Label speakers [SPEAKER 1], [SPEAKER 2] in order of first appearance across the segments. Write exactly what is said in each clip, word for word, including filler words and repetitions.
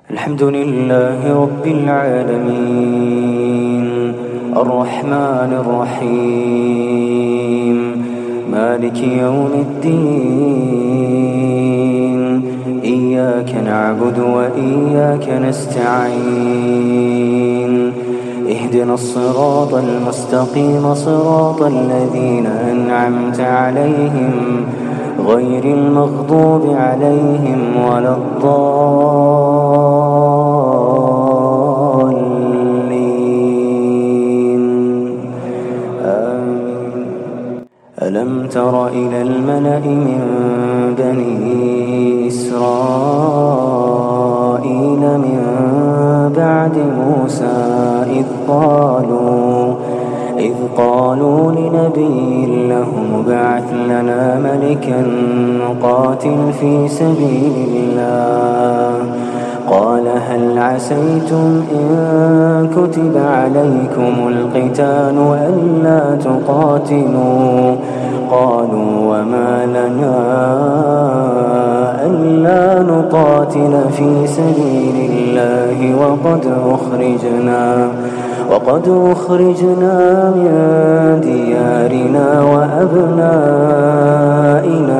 [SPEAKER 1] الحمد لله رب العالمين الرحمن الرحيم مالك يوم الدين إياك نعبد وإياك نستعين اهدنا الصراط المستقيم صراط الذين أنعمت عليهم غير المغضوب عليهم ولا الضالين آمين. ألم تر إلى الملأ من بني إسرائيل من بعد موسى إذ قالوا إذ قالوا لنبي له ابعث لنا ملكا نقاتل في سبيل الله قال هل عسيتم إن كتب عليكم القتال ألا تقاتلوا قالوا وما لنا ألا نقاتل في سبيل الله وقد أخرجنا وقد أخرجنا من ديارنا وأبنائنا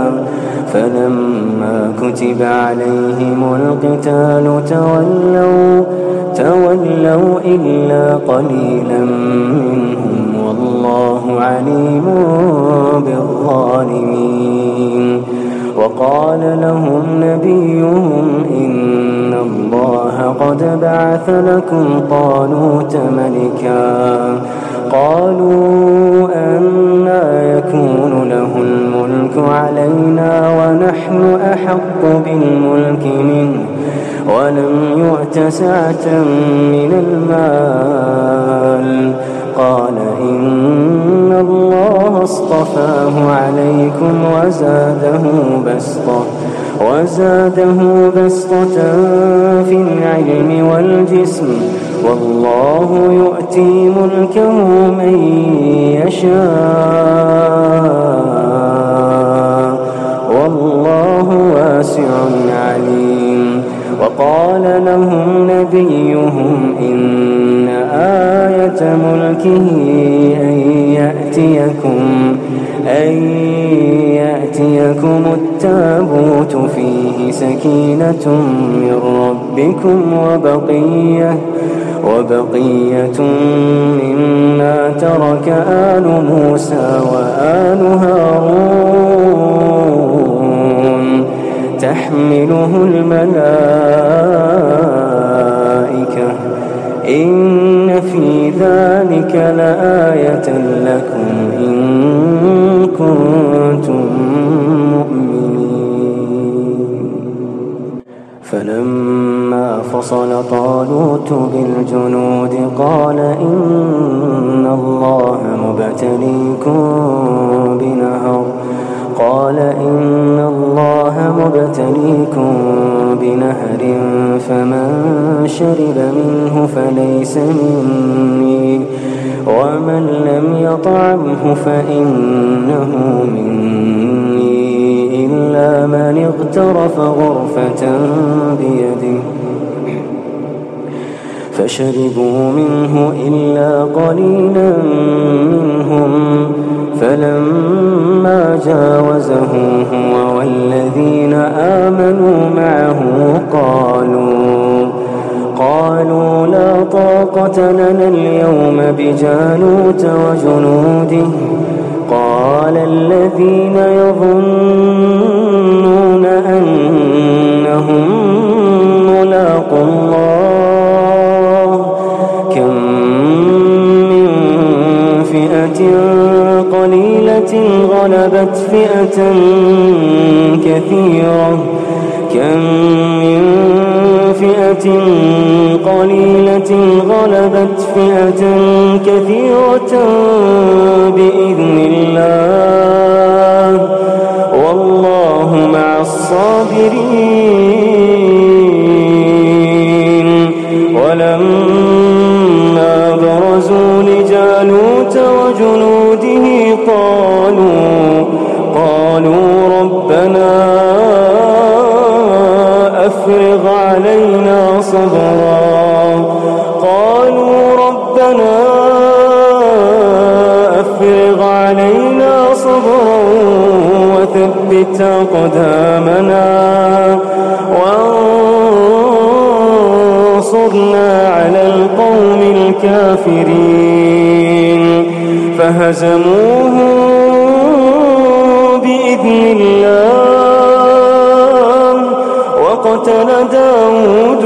[SPEAKER 1] فلما كتب عليهم القتال تولوا تولوا إلا قليلا منهم والله عليم بالظالمين. وقال لهم نبيهم إن الله قد بعث لكم طالوت ملكا قالوا أنى يكون له الملك علينا ونحن أحق بالملك منه ولم يؤت سعة من المال قال إن الله اصطفاه عليكم وزاده بسطة وزاده بسطة في العلم والجسم والله يؤتي ملكه من يشاء والله واسع عليم. وقال لهم نبيهم إن آية ملكه أن يأتيكم أن يأتيكم التابوت فيه سكينة من ربكم وبقية وبقية مما ترك آل موسى وآل هارون تحمله الملائكة إن في ذلك لآية لكم إن كنتم مؤمنين. فلما فصل طالوت بالجنود قال إن الله مبتليكم بنهر قال إن الله مبتليكم بنهر فمن شرب منه فليس مني ومن لم يطعمه فإنه مني إلا من اغترف غرفة بيده فشربوا منه إلا قليلا منهم فلما جاوزه هو والذين آمنوا معه قالوا قالوا لا طاقة لنا اليوم بجالوت وجنوده قال الذين يظنون أنهم ملاقو الله كم من فئة قليلة غلبت فئة كثيرة كم من فئة قليلة غلبت فئة كثيرة بإذن الله والله مع الصابرين. ولما برزوا لجالوت وجنوده قالوا قالوا ربنا أفرغ علينا علينا صبرا قالوا ربنا أفرغ علينا صبرا وثبت أقدامنا وانصرنا على القوم الكافرين فهزموهم بإذن الله وقتل داود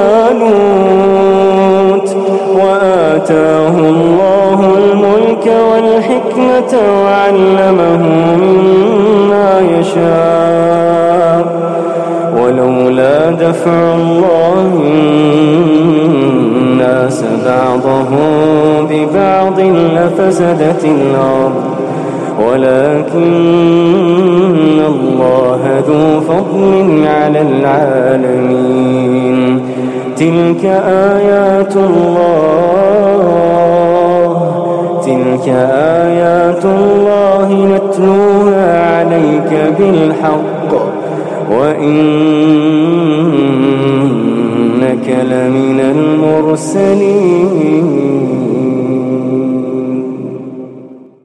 [SPEAKER 1] جالوت وآتاه الله الملك والحكمة وعلمه مما يشاء ولولا دفع الله الناس بعضهم ببعض لفسدت الأرض ولكن الله ذو فضل على العالمين تلك آيات الله تلك آيات الله نتلوها عليك بالحق وإنك لمن المرسلين